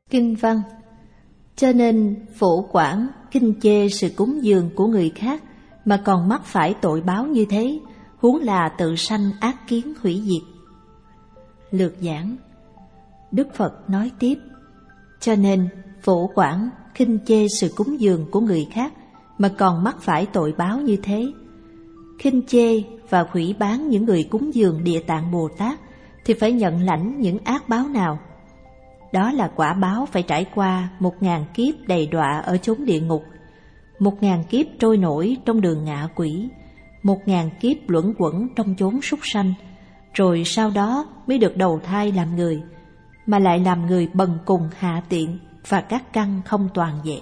Kinh văn. Cho nên phổ quảng khinh chê sự cúng dường của người khác mà còn mắc phải tội báo như thế, huống là tự sanh ác kiến hủy diệt. Lược giảng. Đức Phật nói tiếp: cho nên phổ quảng khinh chê sự cúng dường của người khác mà còn mắc phải tội báo như thế. Khinh chê và hủy báng những người cúng dường Địa Tạng Bồ Tát thì phải nhận lãnh những ác báo nào? Đó là quả báo phải trải qua 1000 kiếp đầy đọa ở chốn địa ngục, 1000 kiếp trôi nổi trong đường ngạ quỷ, 1000 kiếp luẩn quẩn trong chốn súc sanh, rồi sau đó mới được đầu thai làm người, mà lại làm người bần cùng hạ tiện và các căn không toàn vẹn.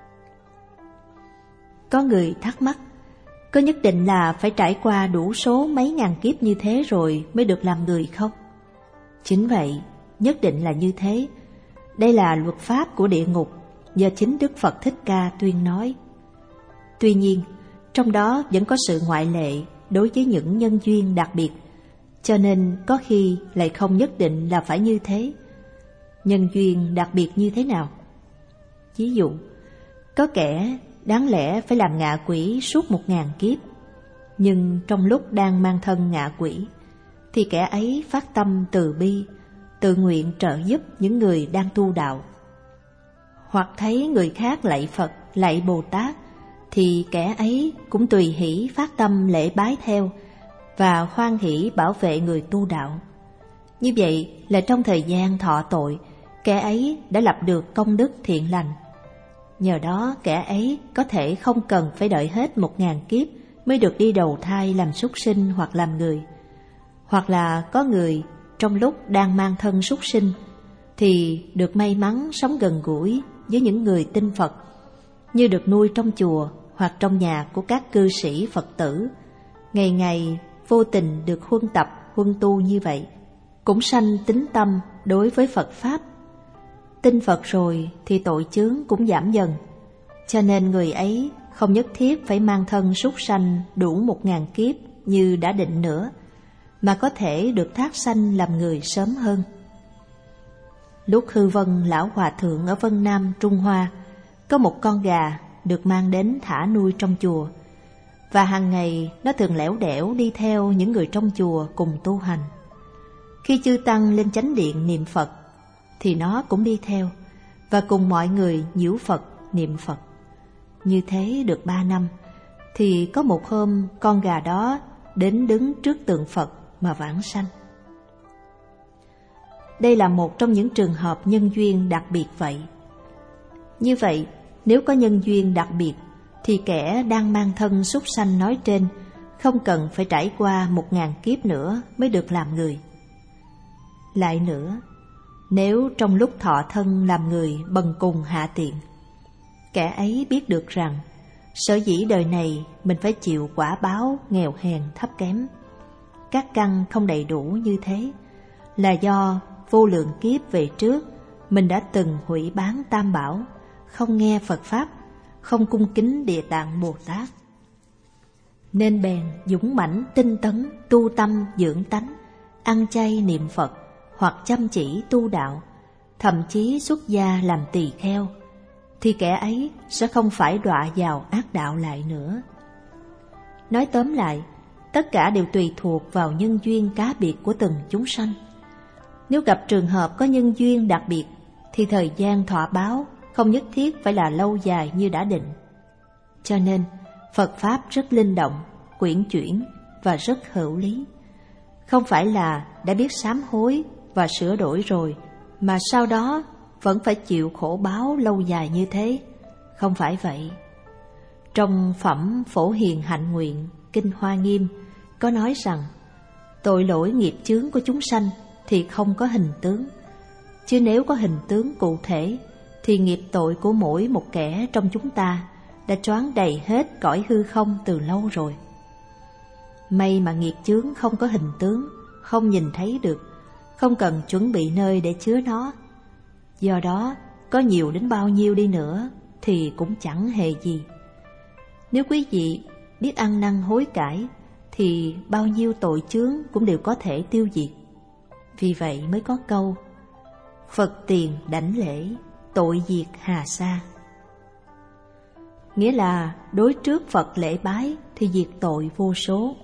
Có người thắc mắc, có nhất định là phải trải qua đủ số mấy ngàn kiếp như thế rồi mới được làm người không? Chính vậy, nhất định là như thế. Đây là luật pháp của địa ngục do chính Đức Phật Thích Ca tuyên nói. Tuy nhiên, trong đó vẫn có sự ngoại lệ đối với những nhân duyên đặc biệt, cho nên có khi lại không nhất định là phải như thế. Nhân duyên đặc biệt như thế nào? Ví dụ, có kẻ đáng lẽ phải làm ngạ quỷ suốt 1000 kiếp, nhưng trong lúc đang mang thân ngạ quỷ thì kẻ ấy phát tâm từ bi, tự nguyện trợ giúp những người đang tu đạo. Hoặc thấy người khác lạy Phật, lạy Bồ Tát thì kẻ ấy cũng tùy hỷ phát tâm lễ bái theo và hoan hỷ bảo vệ người tu đạo. Như vậy là trong thời gian thọ tội, kẻ ấy đã lập được công đức thiện lành. Nhờ đó kẻ ấy có thể không cần phải đợi hết 1000 kiếp mới được đi đầu thai làm súc sinh hoặc làm người. Hoặc là có người trong lúc đang mang thân súc sinh thì được may mắn sống gần gũi với những người tin Phật, như được nuôi trong chùa hoặc trong nhà của các cư sĩ Phật tử, ngày ngày vô tình được huân tập, huân tu như vậy, cũng sanh tín tâm đối với Phật Pháp. Tin Phật rồi thì tội chướng cũng giảm dần, cho nên người ấy không nhất thiết phải mang thân súc sanh đủ 1000 kiếp như đã định nữa, mà có thể được thác sanh làm người sớm hơn. Lúc Hư Vân Lão Hòa Thượng ở Vân Nam, Trung Hoa, có một con gà được mang đến thả nuôi trong chùa, và hàng ngày nó thường lẻo đẻo đi theo những người trong chùa cùng tu hành. Khi chư tăng lên chánh điện niệm Phật thì nó cũng đi theo và cùng mọi người nhiễu Phật, niệm Phật. Như thế được 3 năm thì có một hôm con gà đó đến đứng trước tượng Phật mà vãng sanh. Đây là một trong những trường hợp nhân duyên đặc biệt vậy. Như vậy, nếu có nhân duyên đặc biệt thì kẻ đang mang thân súc sanh nói trên không cần phải trải qua 1000 kiếp nữa mới được làm người. Lại nữa, nếu trong lúc thọ thân làm người bần cùng hạ tiện, kẻ ấy biết được rằng sở dĩ đời này mình phải chịu quả báo nghèo hèn thấp kém, các căn không đầy đủ như thế, là do vô lượng kiếp về trước mình đã từng hủy báng Tam Bảo, không nghe Phật Pháp, không cung kính Địa Tạng Bồ Tát. Nên bèn dũng mãnh tinh tấn tu tâm dưỡng tánh, ăn chay niệm Phật hoặc chăm chỉ tu đạo, thậm chí xuất gia làm tỳ kheo, thì kẻ ấy sẽ không phải đọa vào ác đạo lại nữa. Nói tóm lại, tất cả đều tùy thuộc vào nhân duyên cá biệt của từng chúng sanh. Nếu gặp trường hợp có nhân duyên đặc biệt thì thời gian thọ báo không nhất thiết phải là lâu dài như đã định. Cho nên Phật Pháp rất linh động, quyển chuyển và rất hữu lý. Không phải là đã biết sám hối và sửa đổi rồi mà sau đó vẫn phải chịu khổ báo lâu dài như thế. Không phải vậy. Trong phẩm Phổ Hiền Hạnh Nguyện, Kinh Hoa Nghiêm có nói rằng tội lỗi nghiệp chướng của chúng sanh thì không có hình tướng, chứ nếu có hình tướng cụ thể thì nghiệp tội của mỗi một kẻ trong chúng ta đã choán đầy hết cõi hư không từ lâu rồi. May mà nghiệp chướng không có hình tướng, không nhìn thấy được, không cần chuẩn bị nơi để chứa nó. Do đó, có nhiều đến bao nhiêu đi nữa thì cũng chẳng hề gì. Nếu quý vị biết ăn năn hối cải thì bao nhiêu tội chướng cũng đều có thể tiêu diệt. Vì vậy mới có câu Phật tiền đảnh lễ, tội diệt hà sa. Nghĩa là đối trước Phật lễ bái thì diệt tội vô số.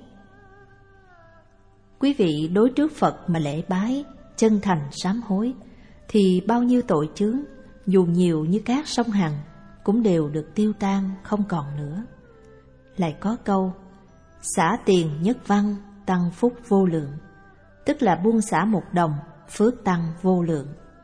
Quý vị đối trước Phật mà lễ bái, chân thành sám hối, thì bao nhiêu tội chướng, dù nhiều như cát sông Hằng, cũng đều được tiêu tan không còn nữa. Lại có câu, xả tiền nhất văn, tăng phúc vô lượng, tức là buông xả 1 đồng, phước tăng vô lượng.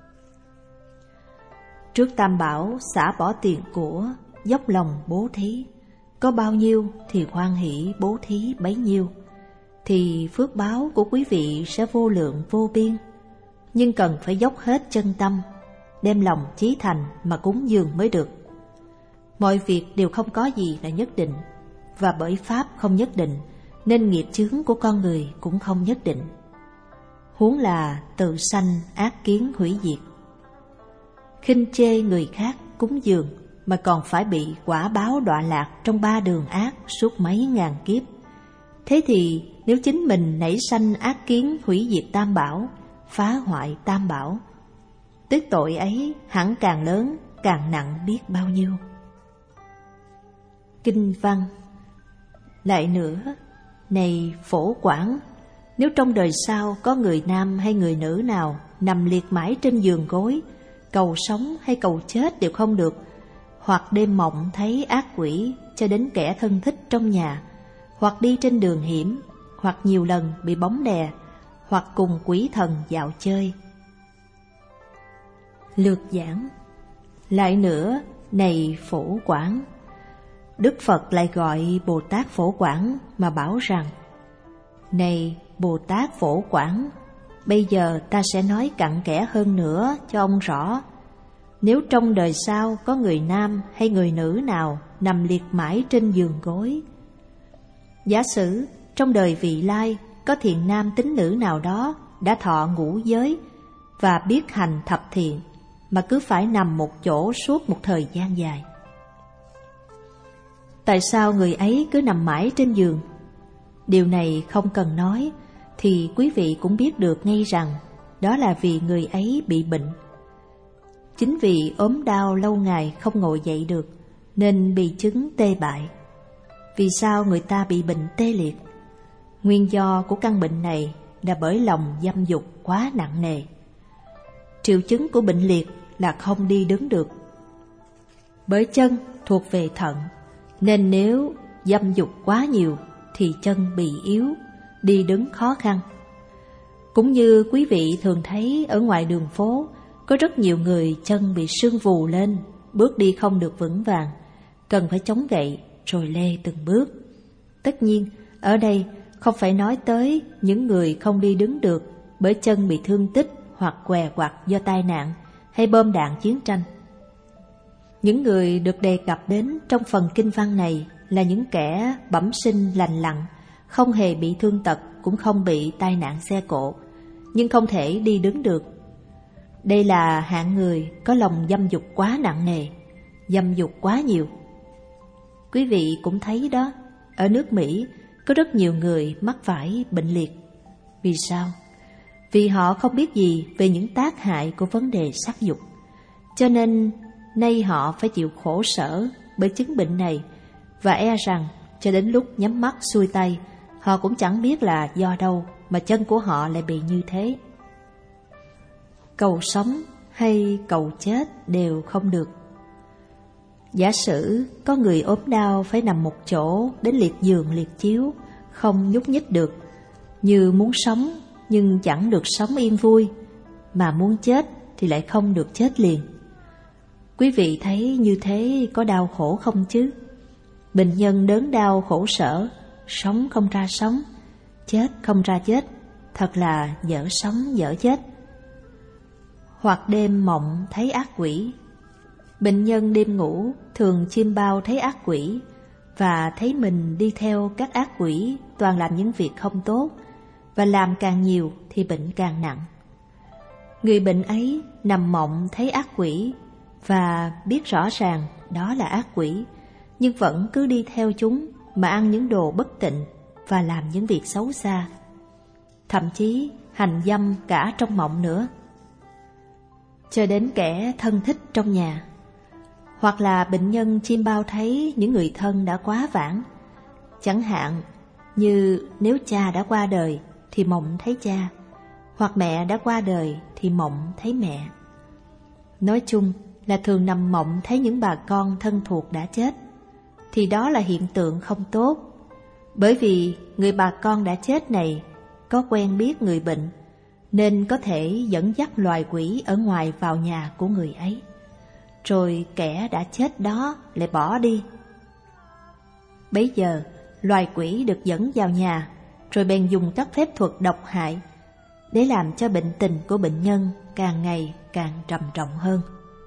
Trước Tam Bảo xả bỏ tiền của, dốc lòng bố thí, có bao nhiêu thì hoan hỷ bố thí bấy nhiêu, thì phước báo của quý vị sẽ vô lượng vô biên. Nhưng cần phải dốc hết chân tâm, đem lòng chí thành mà cúng dường mới được. Mọi việc đều không có gì là nhất định, và bởi pháp không nhất định nên nghiệp chướng của con người cũng không nhất định. Huống là tự sanh ác kiến hủy diệt. Khinh chê người khác cúng dường mà còn phải bị quả báo đọa lạc trong 3 đường ác suốt mấy ngàn kiếp. Thế thì nếu chính mình nảy sanh ác kiến hủy diệt Tam Bảo, phá hoại Tam Bảo, tức tội ấy hẳn càng lớn, càng nặng biết bao nhiêu. Kinh văn. Lại nữa, này Phổ Quảng, nếu trong đời sau có người nam hay người nữ nào nằm liệt mãi trên giường gối, cầu sống hay cầu chết đều không được, hoặc đêm mộng thấy ác quỷ cho đến kẻ thân thích trong nhà, hoặc đi trên đường hiểm, hoặc nhiều lần bị bóng đè, hoặc cùng quỷ thần dạo chơi. Lược giảng. Lại nữa, này Phổ Quảng, Đức Phật lại gọi Bồ Tát Phổ Quảng mà bảo rằng, này Bồ Tát Phổ Quảng, bây giờ ta sẽ nói cặn kẽ hơn nữa cho ông rõ. Nếu trong đời sau có người nam hay người nữ nào nằm liệt mãi trên giường gối, giả sử trong đời vị lai có thiện nam tín nữ nào đó đã thọ ngũ giới và biết hành thập thiện, mà cứ phải nằm một chỗ suốt một thời gian dài. Tại sao người ấy cứ nằm mãi trên giường? Điều này không cần nói, thì quý vị cũng biết được ngay rằng đó là vì người ấy bị bệnh. Chính vì ốm đau lâu ngày không ngồi dậy được nên bị chứng tê bại. Vì sao người ta bị bệnh tê liệt? Nguyên do của căn bệnh này là bởi lòng dâm dục quá nặng nề. Triệu chứng của bệnh liệt là không đi đứng được. Bởi chân thuộc về thận, nên nếu dâm dục quá nhiều thì chân bị yếu, đi đứng khó khăn. Cũng như quý vị thường thấy ở ngoài đường phố, có rất nhiều người chân bị sưng vù lên, bước đi không được vững vàng, cần phải chống gậy rồi lê từng bước. Tất nhiên, ở đây không phải nói tới những người không đi đứng được bởi chân bị thương tích hoặc què quặt do tai nạn hay bom đạn chiến tranh. Những người được đề cập đến trong phần kinh văn này là những kẻ bẩm sinh lành lặn, không hề bị thương tật, cũng không bị tai nạn xe cộ, nhưng không thể đi đứng được. Đây là hạng người có lòng dâm dục quá nặng nề, dâm dục quá nhiều. Quý vị cũng thấy đó, ở nước Mỹ có rất nhiều người mắc phải bệnh liệt. Vì sao? Vì họ không biết gì về những tác hại của vấn đề sắc dục, cho nên nay họ phải chịu khổ sở bởi chứng bệnh này, và e rằng cho đến lúc nhắm mắt xuôi tay, họ cũng chẳng biết là do đâu mà chân của họ lại bị như thế. Cầu sống hay cầu chết đều không được. Giả sử có người ốm đau phải nằm một chỗ đến liệt giường liệt chiếu, không nhúc nhích được, như muốn sống nhưng chẳng được sống yên vui, mà muốn chết thì lại không được chết liền. Quý vị thấy như thế có đau khổ không chứ? Bệnh nhân đớn đau khổ sở, sống không ra sống, chết không ra chết, thật là dở sống dở chết. Hoặc đêm mộng thấy ác quỷ. Bệnh nhân đêm ngủ thường chiêm bao thấy ác quỷ, và thấy mình đi theo các ác quỷ toàn làm những việc không tốt, và làm càng nhiều thì bệnh càng nặng. Người bệnh ấy nằm mộng thấy ác quỷ và biết rõ ràng đó là ác quỷ, nhưng vẫn cứ đi theo chúng mà ăn những đồ bất tịnh và làm những việc xấu xa, thậm chí hành dâm cả trong mộng nữa. cho đến kẻ thân thích trong nhà. Hoặc là bệnh nhân chiêm bao thấy những người thân đã quá vãng, chẳng hạn như nếu cha đã qua đời thì mộng thấy cha, hoặc mẹ đã qua đời thì mộng thấy mẹ. Nói chung là thường nằm mộng thấy những bà con thân thuộc đã chết, thì đó là hiện tượng không tốt, bởi vì người bà con đã chết này có quen biết người bệnh, nên có thể dẫn dắt loài quỷ ở ngoài vào nhà của người ấy, rồi kẻ đã chết đó lại bỏ đi. Bấy giờ loài quỷ được dẫn vào nhà, rồi bèn dùng các phép thuật độc hại để làm cho bệnh tình của bệnh nhân càng ngày càng trầm trọng hơn.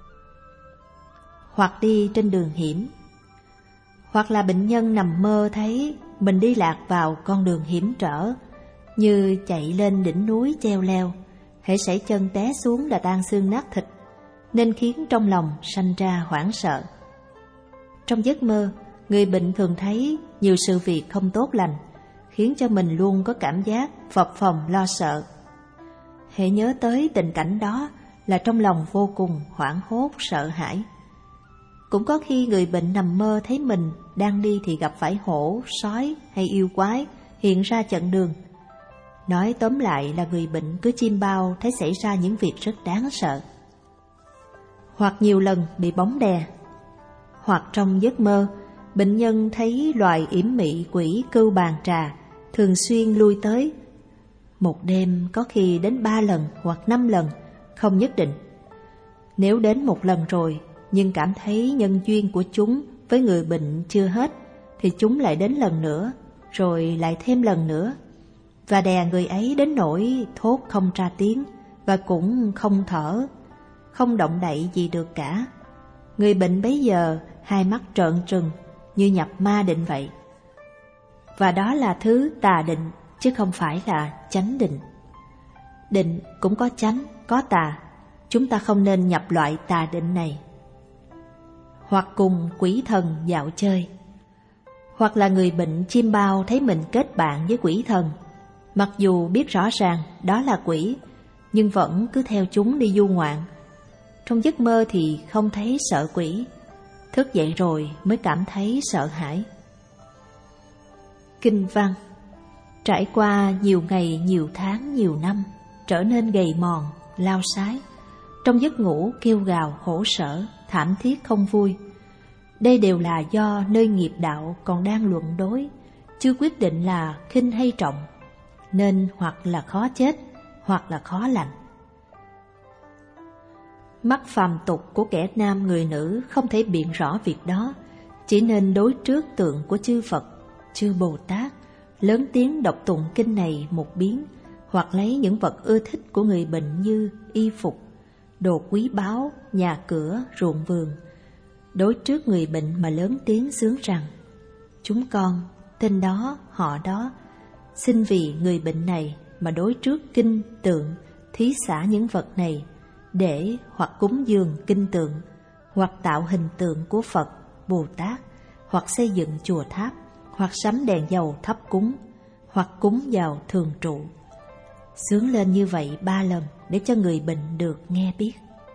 Hoặc đi trên đường hiểm, hoặc là bệnh nhân nằm mơ thấy mình đi lạc vào con đường hiểm trở, như chạy lên đỉnh núi treo leo, hễ sẩy chân té xuống là tan xương nát thịt, nên khiến trong lòng sanh ra hoảng sợ. Trong giấc mơ, người bệnh thường thấy nhiều sự việc không tốt lành, khiến cho mình luôn có cảm giác phập phồng lo sợ. Hễ nhớ tới tình cảnh đó là trong lòng vô cùng hoảng hốt sợ hãi. Cũng có khi người bệnh nằm mơ thấy mình đang đi thì gặp phải hổ, sói hay yêu quái hiện ra chặn đường. Nói tóm lại là người bệnh cứ chiêm bao thấy xảy ra những việc rất đáng sợ. Hoặc nhiều lần bị bóng đè. Hoặc trong giấc mơ, bệnh nhân thấy loài yểm mị quỷ cưu bàn trà thường xuyên lui tới. Một đêm có khi đến 3 lần hoặc 5 lần, không nhất định. Nếu đến một lần rồi nhưng cảm thấy nhân duyên của chúng với người bệnh chưa hết, thì chúng lại đến lần nữa, rồi lại thêm lần nữa, và đè người ấy đến nỗi thốt không ra tiếng và cũng không thở, không động đậy gì được cả. Người bệnh bấy giờ hai mắt trợn trừng như nhập ma định vậy. Và đó là thứ tà định, chứ không phải là chánh định. Định cũng có chánh, có tà. Chúng ta không nên nhập loại tà định này. Hoặc cùng quỷ thần dạo chơi. Hoặc là người bệnh chiêm bao thấy mình kết bạn với quỷ thần, mặc dù biết rõ ràng đó là quỷ, nhưng vẫn cứ theo chúng đi du ngoạn. Trong giấc mơ thì không thấy sợ quỷ, thức dậy rồi mới cảm thấy sợ hãi. Kinh văn. Trải qua nhiều ngày, nhiều tháng, nhiều năm, trở nên gầy mòn, lao sái. Trong giấc ngủ kêu gào khổ sở, thảm thiết không vui. Đây đều là do nơi nghiệp đạo còn đang luận đối, chưa quyết định là khinh hay trọng, nên hoặc là khó chết, hoặc là khó lành. Mắt phàm tục của kẻ nam người nữ không thể biện rõ việc đó, chỉ nên đối trước tượng của chư Phật, chư Bồ Tát, lớn tiếng đọc tụng kinh này một biến, hoặc lấy những vật ưa thích của người bệnh như y phục, đồ quý báu, nhà cửa, ruộng vườn, đối trước người bệnh mà lớn tiếng xướng rằng: chúng con, tên đó, họ đó, xin vì người bệnh này mà đối trước kinh tượng, thí xả những vật này, để hoặc cúng dường kinh tượng, hoặc tạo hình tượng của Phật, Bồ Tát, hoặc xây dựng chùa tháp, hoặc sắm đèn dầu thắp cúng, hoặc cúng vào thường trụ. Xướng lên như vậy 3 lần để cho người bệnh được nghe biết.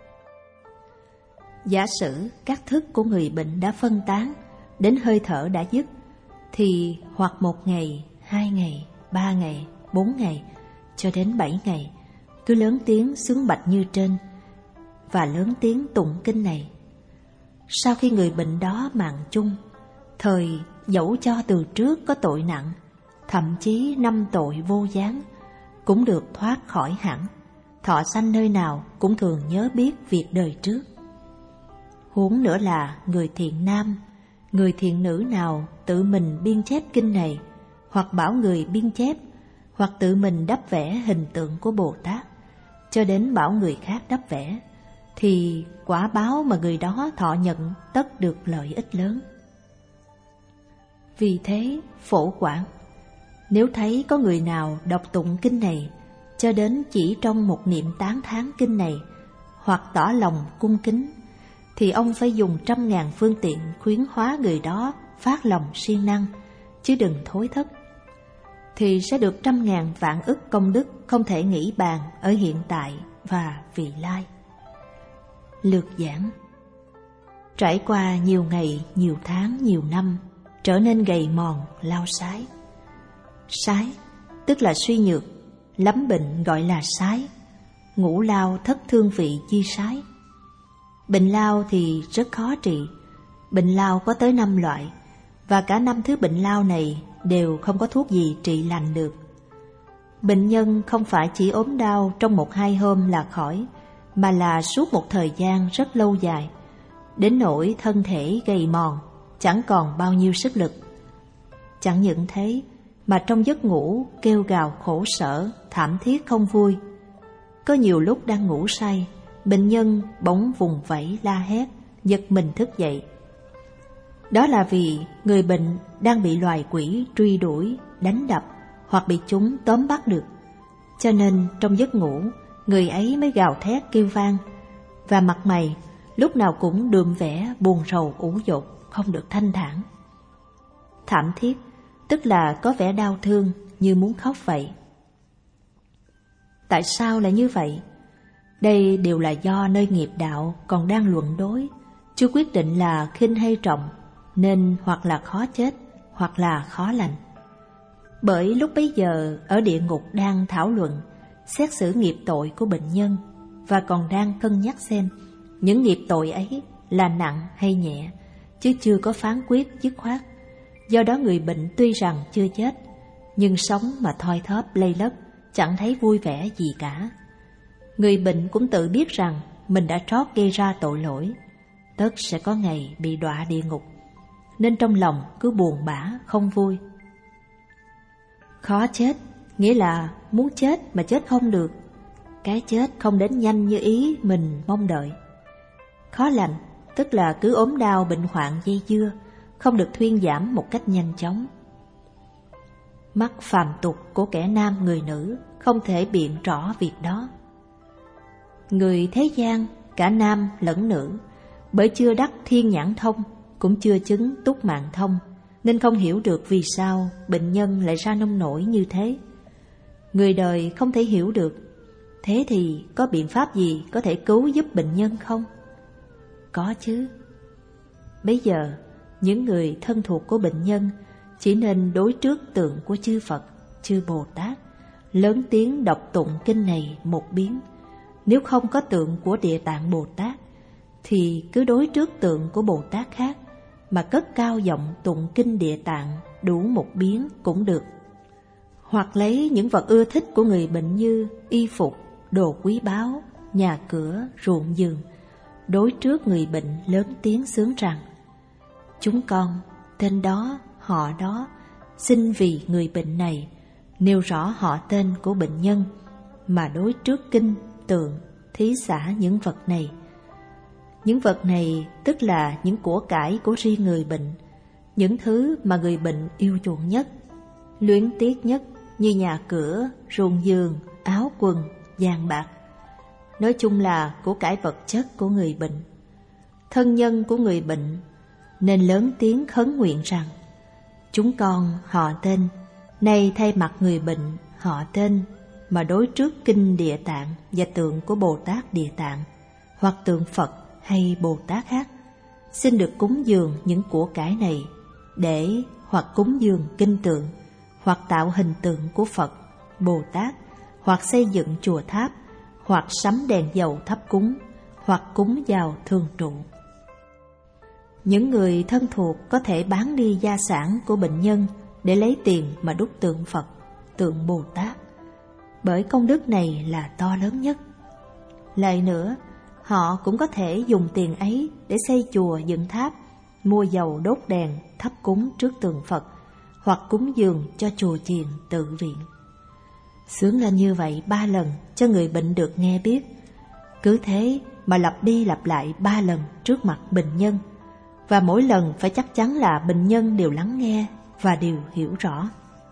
Giả sử các thức của người bệnh đã phân tán, đến hơi thở đã dứt, thì hoặc 1 ngày, 2 ngày, 3 ngày, 4 ngày, cho đến 7 ngày, cứ lớn tiếng xướng bạch như trên, và lớn tiếng tụng kinh này. Sau khi người bệnh đó mạng chung, thời dẫu cho từ trước có tội nặng, thậm chí 5 tội vô gián, cũng được thoát khỏi hẳn, thọ sanh nơi nào cũng thường nhớ biết việc đời trước. Huống nữa là người thiện nam, người thiện nữ nào tự mình biên chép kinh này, hoặc bảo người biên chép, hoặc tự mình đắp vẽ hình tượng của Bồ Tát, cho đến bảo người khác đắp vẽ, thì quả báo mà người đó thọ nhận tất được lợi ích lớn. Vì thế, phổ quảng, nếu thấy có người nào đọc tụng kinh này, cho đến chỉ trong một niệm tán thán kinh này, hoặc tỏ lòng cung kính, thì ông phải dùng 100.000 phương tiện khuyến hóa người đó phát lòng siêng năng, chứ đừng thối thất. Thì sẽ được 100.000 vạn ức công đức không thể nghĩ bàn ở hiện tại và vị lai. lược giảng. Trải qua nhiều ngày, nhiều tháng, nhiều năm, trở nên gầy mòn, lao sái. Sái tức là suy nhược, lắm bệnh gọi là sái. Ngũ lao thất thương vị chi sái. Bệnh lao thì rất khó trị. Bệnh lao có tới 5 loại, và cả 5 thứ bệnh lao này đều không có thuốc gì trị lành được. Bệnh nhân không phải chỉ ốm đau trong 1-2 hôm là khỏi, mà là suốt một thời gian rất lâu dài, đến nỗi thân thể gầy mòn, chẳng còn bao nhiêu sức lực. Chẳng những thế, mà trong giấc ngủ kêu gào khổ sở, thảm thiết không vui. Có nhiều lúc đang ngủ say, bệnh nhân bỗng vùng vẫy la hét, giật mình thức dậy. Đó là vì người bệnh đang bị loài quỷ truy đuổi, đánh đập hoặc bị chúng tóm bắt được. Cho nên trong giấc ngủ, người ấy mới gào thét kêu vang, và mặt mày lúc nào cũng đượm vẻ buồn rầu ủ dột, không được thanh thản. Thảm thiết tức là có vẻ đau thương như muốn khóc vậy. Tại sao lại như vậy? Đây đều là do nơi nghiệp đạo còn đang luận đối, chưa quyết định là khinh hay trọng, nên hoặc là khó chết, hoặc là khó lành. Bởi lúc bấy giờ ở địa ngục đang thảo luận, xét xử nghiệp tội của bệnh nhân, và còn đang cân nhắc xem những nghiệp tội ấy là nặng hay nhẹ, chứ chưa có phán quyết dứt khoát. Do đó người bệnh tuy rằng chưa chết, nhưng sống mà thoi thóp lây lất, chẳng thấy vui vẻ gì cả. Người bệnh cũng tự biết rằng mình đã trót gây ra tội lỗi, tất sẽ có ngày bị đọa địa ngục, nên trong lòng cứ buồn bã không vui. Khó chết nghĩa là muốn chết mà chết không được, cái chết không đến nhanh như ý mình mong đợi. Khó lành tức là cứ ốm đau bệnh hoạn dây dưa, không được thuyên giảm một cách nhanh chóng. Mắt phàm tục của kẻ nam người nữ không thể biện rõ việc đó. Người thế gian, cả nam lẫn nữ, bởi chưa đắc thiên nhãn thông, cũng chưa chứng túc mạng thông, nên không hiểu được vì sao bệnh nhân lại ra nông nổi như thế. Người đời không thể hiểu được. Thế thì có biện pháp gì có thể cứu giúp bệnh nhân không? Có chứ. Bây giờ, những người thân thuộc của bệnh nhân chỉ nên đối trước tượng của chư Phật, chư Bồ Tát, lớn tiếng đọc tụng kinh này một biến. Nếu không có tượng của Địa Tạng Bồ Tát, thì cứ đối trước tượng của Bồ Tát khác mà cất cao giọng tụng kinh Địa Tạng đủ một biến cũng được. Hoặc lấy những vật ưa thích của người bệnh như y phục, đồ quý báu, nhà cửa, ruộng vườn, đối trước người bệnh lớn tiếng xướng rằng: chúng con, tên đó, họ đó, xin vì người bệnh này, nêu rõ họ tên của bệnh nhân, mà đối trước kinh, tượng, thí xả những vật này. Những vật này tức là những của cải của riêng người bệnh, những thứ mà người bệnh yêu chuộng nhất, luyến tiếc nhất, như nhà cửa, ruộng vườn, áo quần, vàng bạc. Nói chung là của cải vật chất của người bệnh. Thân nhân của người bệnh nên lớn tiếng khấn nguyện rằng: chúng con họ tên, nay thay mặt người bệnh họ tên, mà đối trước kinh Địa Tạng và tượng của Bồ Tát Địa Tạng, hoặc tượng Phật hay Bồ Tát khác, xin được cúng dường những của cải này, để hoặc cúng dường kinh tượng, hoặc tạo hình tượng của Phật, Bồ Tát, hoặc xây dựng chùa tháp, hoặc sắm đèn dầu thắp cúng, hoặc cúng vào thường trụ. Những người thân thuộc có thể bán đi gia sản của bệnh nhân để lấy tiền mà đúc tượng Phật, tượng Bồ Tát, bởi công đức này là to lớn nhất. Lại nữa, họ cũng có thể dùng tiền ấy để xây chùa dựng tháp, mua dầu đốt đèn thắp cúng trước tượng Phật, hoặc cúng dường cho chùa chiền tự viện. Xướng lên như vậy 3 lần cho người bệnh được nghe biết. Cứ thế mà lặp đi lặp lại 3 lần trước mặt bệnh nhân, và mỗi lần phải chắc chắn là bệnh nhân đều lắng nghe và đều hiểu rõ.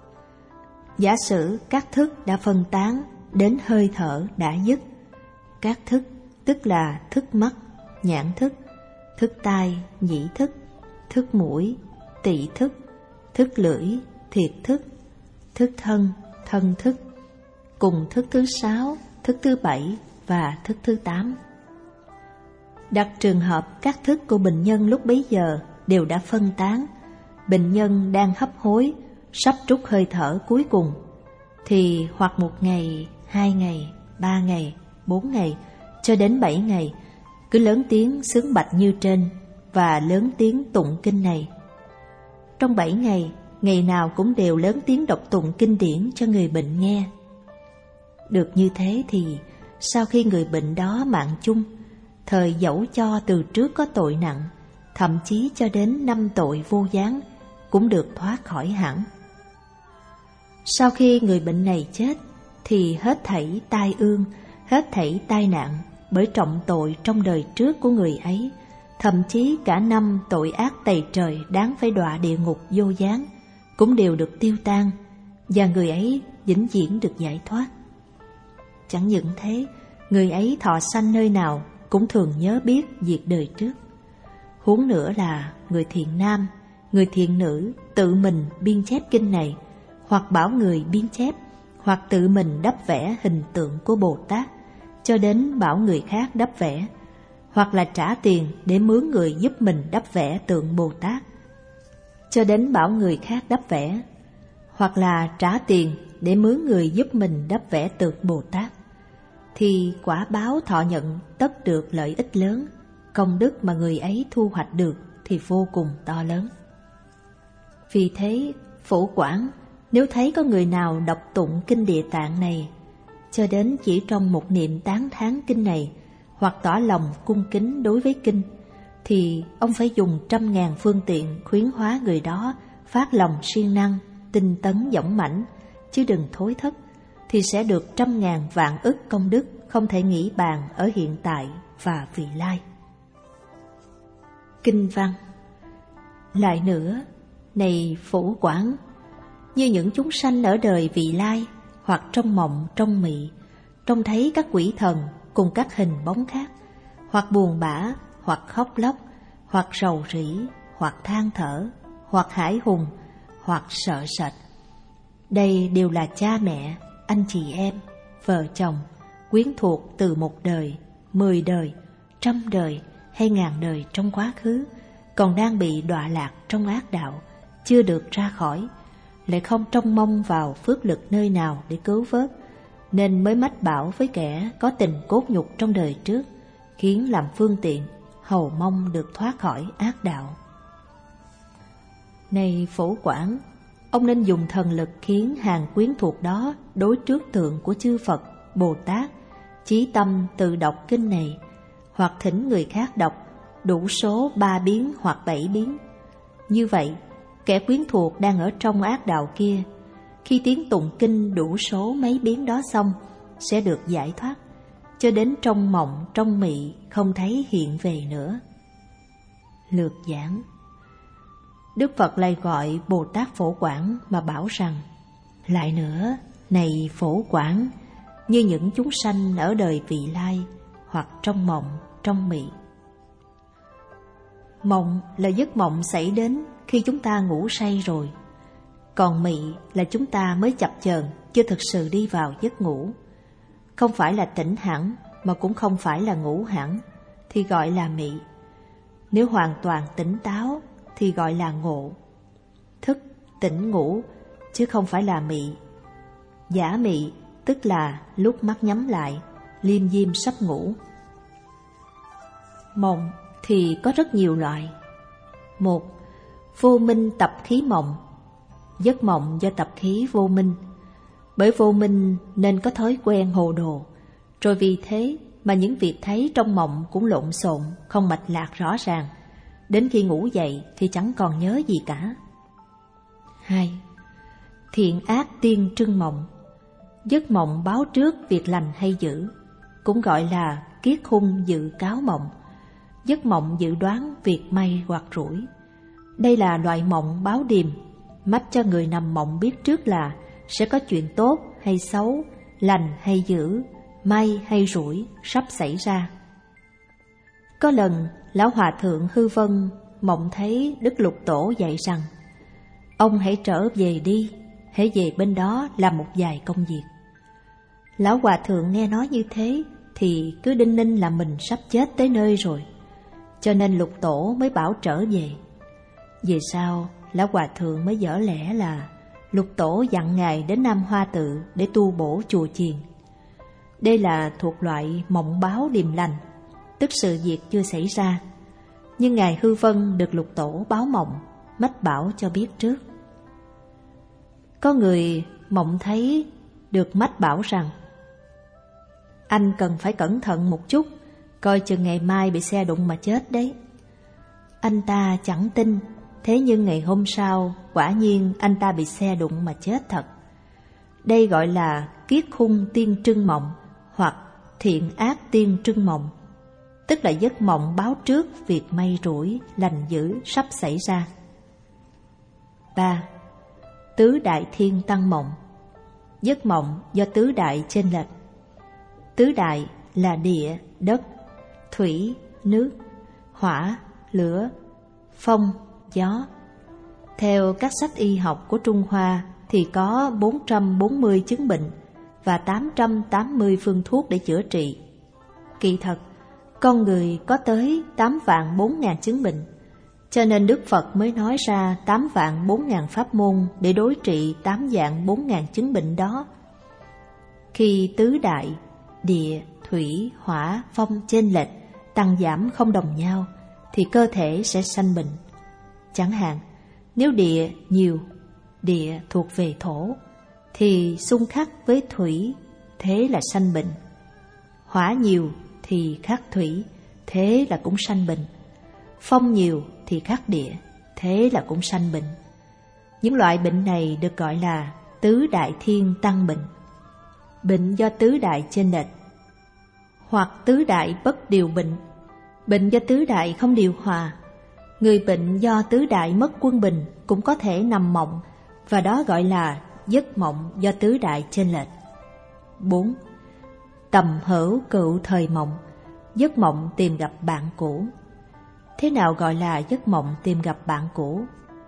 Giả sử các thức đã phân tán đến hơi thở đã dứt. Các thức tức là thức mắt, nhãn thức, thức tai, nhĩ thức, thức mũi, tỵ thức, thức lưỡi, thiệt thức, thức thân, thân thức, cùng thức thứ 6, thức thứ 7 và thức thứ 8. đặt trường hợp các thức của bệnh nhân lúc bấy giờ đều đã phân tán, bệnh nhân đang hấp hối, sắp trút hơi thở cuối cùng, thì hoặc 1 ngày, 2 ngày, 3 ngày, 4 ngày, cho đến 7 ngày, cứ lớn tiếng xướng bạch như trên và lớn tiếng tụng kinh này. Trong 7 ngày, ngày nào cũng đều lớn tiếng đọc tụng kinh điển cho người bệnh nghe. Được như thế thì sau khi người bệnh đó mạng chung, thời dẫu cho từ trước có tội nặng, thậm chí cho đến 5 tội vô gián, cũng được thoát khỏi hẳn. Sau khi người bệnh này chết, thì hết thảy tai ương, hết thảy tai nạn bởi trọng tội trong đời trước của người ấy, thậm chí cả 5 tội ác tày trời đáng phải đọa địa ngục vô gián, cũng đều được tiêu tan, và người ấy vĩnh viễn được giải thoát. Chẳng những thế, người ấy thọ sanh nơi nào cũng thường nhớ biết việc đời trước. Huống nữa là người thiện nam, người thiện nữ tự mình biên chép kinh này, hoặc bảo người biên chép, hoặc tự mình đắp vẽ hình tượng của Bồ Tát, cho đến bảo người khác đắp vẽ, hoặc là trả tiền để mướn người giúp mình đắp vẽ tượng Bồ Tát, cho đến bảo người khác đắp vẽ, hoặc là trả tiền để mướn người giúp mình đắp vẽ tượng Bồ Tát, thì quả báo thọ nhận tất được lợi ích lớn, công đức mà người ấy thu hoạch được thì vô cùng to lớn. Vì thế, Phổ Quảng nếu thấy có người nào đọc tụng kinh Địa Tạng này, cho đến chỉ trong một niệm tán thán kinh này, hoặc tỏ lòng cung kính đối với kinh, thì ông phải dùng 100.000 phương tiện khuyến hóa người đó phát lòng siêng năng, tinh tấn dõng mãnh, chứ đừng thối thất, thì sẽ được 100.000 vạn ức công đức không thể nghĩ bàn ở hiện tại và vị lai. Kinh văn. Lại nữa, này Phổ Quảng, như những chúng sanh ở đời vị lai, hoặc trong mộng trong mị, trông thấy các quỷ thần cùng các hình bóng khác, hoặc buồn bã, hoặc khóc lóc, hoặc rầu rĩ, hoặc than thở, hoặc hãi hùng, hoặc sợ sệt. Đây đều là cha mẹ, anh chị em, vợ chồng, quyến thuộc từ 1 đời, 10 đời, 100 đời hay 1000 đời trong quá khứ, còn đang bị đọa lạc trong ác đạo, chưa được ra khỏi, lại không trông mong vào phước lực nơi nào để cứu vớt, nên mới mách bảo với kẻ có tình cốt nhục trong đời trước, khiến làm phương tiện, hầu mong được thoát khỏi ác đạo. Này Phổ Quảng, ông nên dùng thần lực khiến hàng quyến thuộc đó đối trước tượng của chư Phật, Bồ Tát, chí tâm tự đọc kinh này, hoặc thỉnh người khác đọc đủ số 3 biến hoặc 7 biến. Như vậy, kẻ quyến thuộc đang ở trong ác đạo kia, khi tiếng tụng kinh đủ số mấy biến đó xong, sẽ được giải thoát, cho đến trong mộng trong mị không thấy hiện về nữa. Lược giảng. Đức Phật lại gọi Bồ Tát Phổ Quảng mà bảo rằng: lại nữa, này Phổ Quảng, như những chúng sanh ở đời vị lai, hoặc trong mộng trong mị. Mộng là giấc mộng xảy đến khi chúng ta ngủ say rồi, còn mị là chúng ta mới chập chờn, chưa thực sự đi vào giấc ngủ. Không phải là tỉnh hẳn, mà cũng không phải là ngủ hẳn, thì gọi là mị. Nếu hoàn toàn tỉnh táo thì gọi là ngộ. Thức, tỉnh ngủ, chứ không phải là mị. Giả mị tức là lúc mắt nhắm lại, liêm diêm sắp ngủ. Mộng thì có rất nhiều loại. 1. Vô minh tập khí mộng. Giấc mộng do tập khí vô minh. Bởi vô minh nên có thói quen hồ đồ, rồi vì thế mà những việc thấy trong mộng cũng lộn xộn, không mạch lạc rõ ràng. Đến khi ngủ dậy thì chẳng còn nhớ gì cả. 2. Thiện ác tiên trưng mộng. Giấc mộng báo trước việc lành hay dữ, cũng gọi là kiết hung dự cáo mộng. Giấc mộng dự đoán việc may hoặc rủi. Đây là loại mộng báo điềm, mách cho người nằm mộng biết trước là sẽ có chuyện tốt hay xấu, lành hay dữ, may hay rủi sắp xảy ra. Có lần, Lão Hòa Thượng Hư Vân mộng thấy Đức Lục Tổ dạy rằng: ông hãy trở về đi, hãy về bên đó làm một vài công việc. Lão Hòa Thượng nghe nói như thế thì cứ đinh ninh là mình sắp chết tới nơi rồi. cho nên Lục Tổ mới bảo trở về. Về sau, Lão Hòa Thượng mới dở lẽ là Lục Tổ dặn Ngài đến Nam Hoa Tự để tu bổ chùa chiền. Đây là thuộc loại mộng báo điềm lành, tức sự việc chưa xảy ra, nhưng Ngài Hư Vân được Lục Tổ báo mộng, mách bảo cho biết trước. Có người mộng thấy được mách bảo rằng anh cần phải cẩn thận một chút, coi chừng ngày mai bị xe đụng mà chết đấy. Anh ta chẳng tin, thế nhưng ngày hôm sau quả nhiên anh ta bị xe đụng mà chết thật. Đây gọi là kiết khung tiên trưng mộng hoặc thiện ác tiên trưng mộng, tức là giấc mộng báo trước việc may rủi, lành dữ sắp xảy ra. 3. Tứ đại thiên tăng mộng. Giấc mộng do tứ đại chênh lệch. Tứ đại là địa, đất, thủy, nước, hỏa, lửa, phong, gió. Theo các sách y học của Trung Hoa thì có 440 chứng bệnh và 880 phương thuốc để chữa trị. Kỳ thật, con người có tới 8.400.000 chứng bệnh, cho nên Đức Phật mới nói ra 8.400.000 pháp môn để đối trị 8.400.000 chứng bệnh đó. Khi tứ đại, địa, thủy, hỏa, phong chênh lệch, tăng giảm không đồng nhau thì cơ thể sẽ sanh bệnh. Chẳng hạn, nếu địa nhiều, địa thuộc về thổ, thì xung khắc với thủy, thế là sanh bệnh. Hỏa nhiều thì khắc thủy, thế là cũng sanh bệnh. Phong nhiều thì khắc địa, thế là cũng sanh bệnh. Những loại bệnh này được gọi là tứ đại thiên tăng bệnh. Bệnh do tứ đại chênh lệch, hoặc tứ đại bất điều bệnh, bệnh do tứ đại không điều hòa. Người bệnh do tứ đại mất quân bình cũng có thể nằm mộng, và đó gọi là giấc mộng do tứ đại chênh lệch. 4. Tầm hữu cựu thời mộng. Giấc mộng tìm gặp bạn cũ. Thế nào gọi là giấc mộng tìm gặp bạn cũ?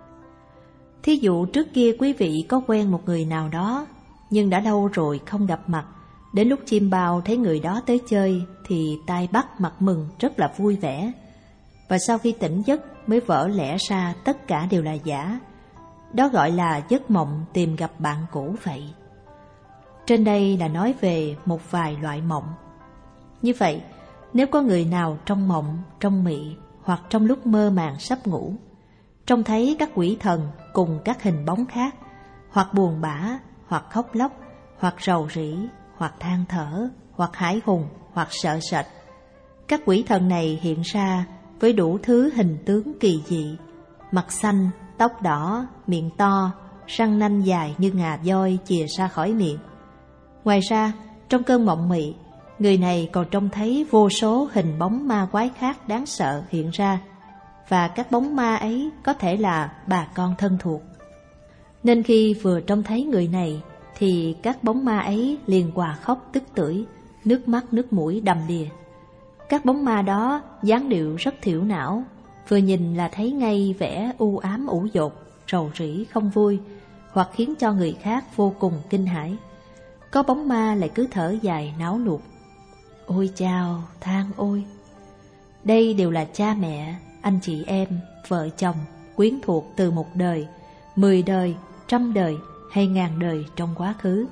Thí dụ trước kia quý vị có quen một người nào đó, nhưng đã lâu rồi không gặp mặt. Đến lúc chim bao thấy người đó tới chơi thì tai bắt mặt mừng, rất là vui vẻ. Và sau khi tỉnh giấc mới vỡ lẽ ra tất cả đều là giả. Đó gọi là giấc mộng tìm gặp bạn cũ vậy. Trên đây là nói về một vài loại mộng. Như vậy, nếu có người nào trong mộng, trong mị hoặc trong lúc mơ màng sắp ngủ, trông thấy các quỷ thần cùng các hình bóng khác, hoặc buồn bã, hoặc khóc lóc, hoặc rầu rĩ, hoặc than thở, hoặc hãi hùng, hoặc sợ sệt. Các quỷ thần này hiện ra với đủ thứ hình tướng kỳ dị, mặt xanh, tóc đỏ, miệng to, răng nanh dài như ngà voi chìa ra khỏi miệng. Ngoài ra, trong cơn mộng mị, người này còn trông thấy vô số hình bóng ma quái khác đáng sợ hiện ra, và các bóng ma ấy có thể là bà con thân thuộc. Nên khi vừa trông thấy người này thì các bóng ma ấy liền òa khóc tức tưởi, nước mắt nước mũi đầm đìa. Các bóng ma đó dáng điệu rất thiểu não, vừa nhìn là thấy ngay vẻ u ám ủ dột, rầu rĩ không vui, hoặc khiến cho người khác vô cùng kinh hãi. Có bóng ma lại cứ thở dài náo nuột: ôi chao, than ôi. Đây đều là cha mẹ, anh chị em, vợ chồng, quyến thuộc từ một đời, 10 đời, 100 đời hay ngàn đời trong quá khứ.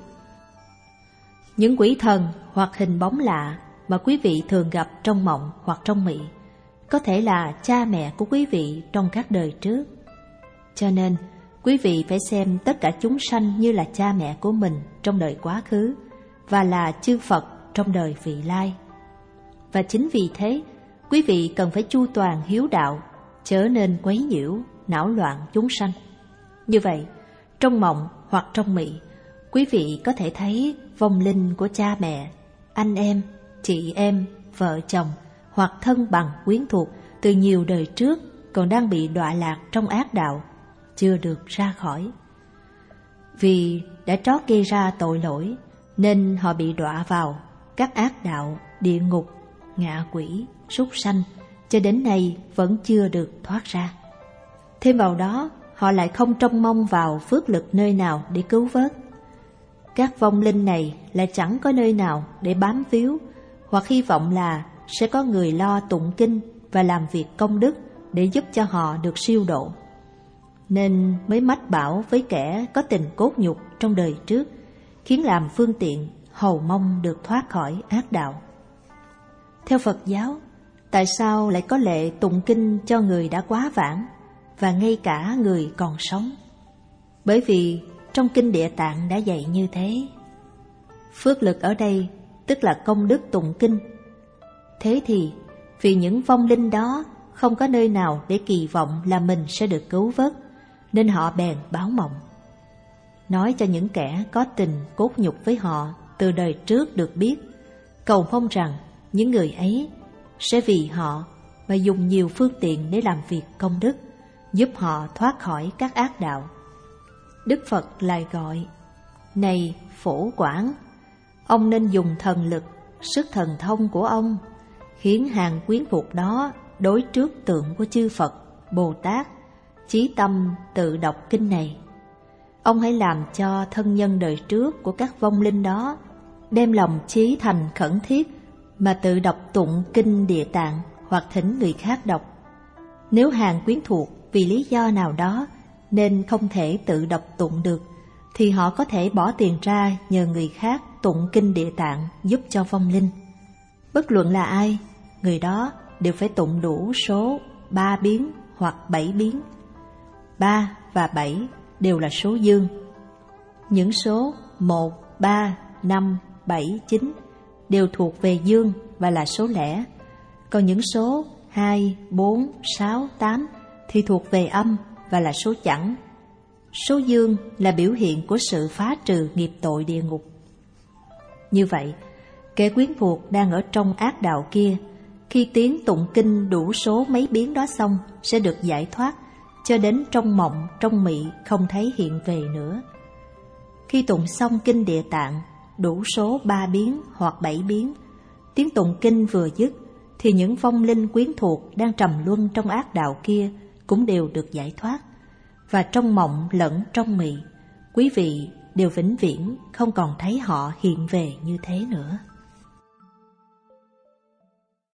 Những quỷ thần hoặc hình bóng lạ mà quý vị thường gặp trong mộng hoặc trong mị có thể là cha mẹ của quý vị trong các đời trước. Cho nên, quý vị phải xem tất cả chúng sanh như là cha mẹ của mình trong đời quá khứ và là chư Phật trong đời vị lai. Và chính vì thế, quý vị cần phải chu toàn hiếu đạo, chớ nên quấy nhiễu, não loạn chúng sanh. Như vậy, trong mộng hoặc trong mị, quý vị có thể thấy vong linh của cha mẹ, anh em, chị em, vợ chồng hoặc thân bằng quyến thuộc từ nhiều đời trước còn đang bị đọa lạc trong ác đạo, chưa được ra khỏi. Vì đã trót gây ra tội lỗi nên họ bị đọa vào các ác đạo, địa ngục, ngạ quỷ, súc sanh, cho đến nay vẫn chưa được thoát ra. Thêm vào đó, họ lại không trông mong vào phước lực nơi nào để cứu vớt. Các vong linh này lại chẳng có nơi nào để bám víu, hoặc hy vọng là sẽ có người lo tụng kinh và làm việc công đức để giúp cho họ được siêu độ. Nên mới mách bảo với kẻ có tình cốt nhục trong đời trước, khiến làm phương tiện hầu mong được thoát khỏi ác đạo. Theo Phật giáo, tại sao lại có lệ tụng kinh cho người đã quá vãng và ngay cả người còn sống? Bởi vì trong Kinh Địa Tạng đã dạy như thế. Phước lực ở đây tức là công đức tụng kinh. Thế thì vì những vong linh đó không có nơi nào để kỳ vọng là mình sẽ được cứu vớt, nên họ bèn báo mộng, nói cho những kẻ có tình cốt nhục với họ từ đời trước được biết, cầu mong rằng những người ấy sẽ vì họ mà dùng nhiều phương tiện để làm việc công đức, giúp họ thoát khỏi các ác đạo. Đức Phật lại gọi: này Phổ Quảng, ông nên dùng thần lực, sức thần thông của ông, khiến hàng quyến thuộc đó đối trước tượng của chư Phật, Bồ Tát, chí tâm tự đọc kinh này. Ông hãy làm cho thân nhân đời trước của các vong linh đó đem lòng chí thành khẩn thiết mà tự đọc tụng kinh Địa Tạng hoặc thỉnh người khác đọc. Nếu hàng quyến thuộc vì lý do nào đó nên không thể tự đọc tụng được, thì họ có thể bỏ tiền ra nhờ người khác tụng kinh Địa Tạng giúp cho vong linh. Bất luận là ai, người đó đều phải tụng đủ số 3 biến hoặc 7 biến. 3 và 7 đều là số dương. Những số 1, 3, 5, 7, 9 đều thuộc về dương và là số lẻ. Còn những số 2, 4, 6, 8 thì thuộc về âm và là số chẵn. Số dương là biểu hiện của sự phá trừ nghiệp tội địa ngục. Như vậy, kẻ quyến thuộc đang ở trong ác đạo kia, khi tiếng tụng kinh đủ số mấy biến đó xong sẽ được giải thoát, cho đến trong mộng, trong mị không thấy hiện về nữa. Khi tụng xong kinh Địa Tạng đủ số 3 biến hoặc 7 biến, tiếng tụng kinh vừa dứt thì những vong linh quyến thuộc đang trầm luân trong ác đạo kia cũng đều được giải thoát, và trong mộng lẫn trong mị, quý vị đều vĩnh viễn không còn thấy họ hiện về như thế nữa.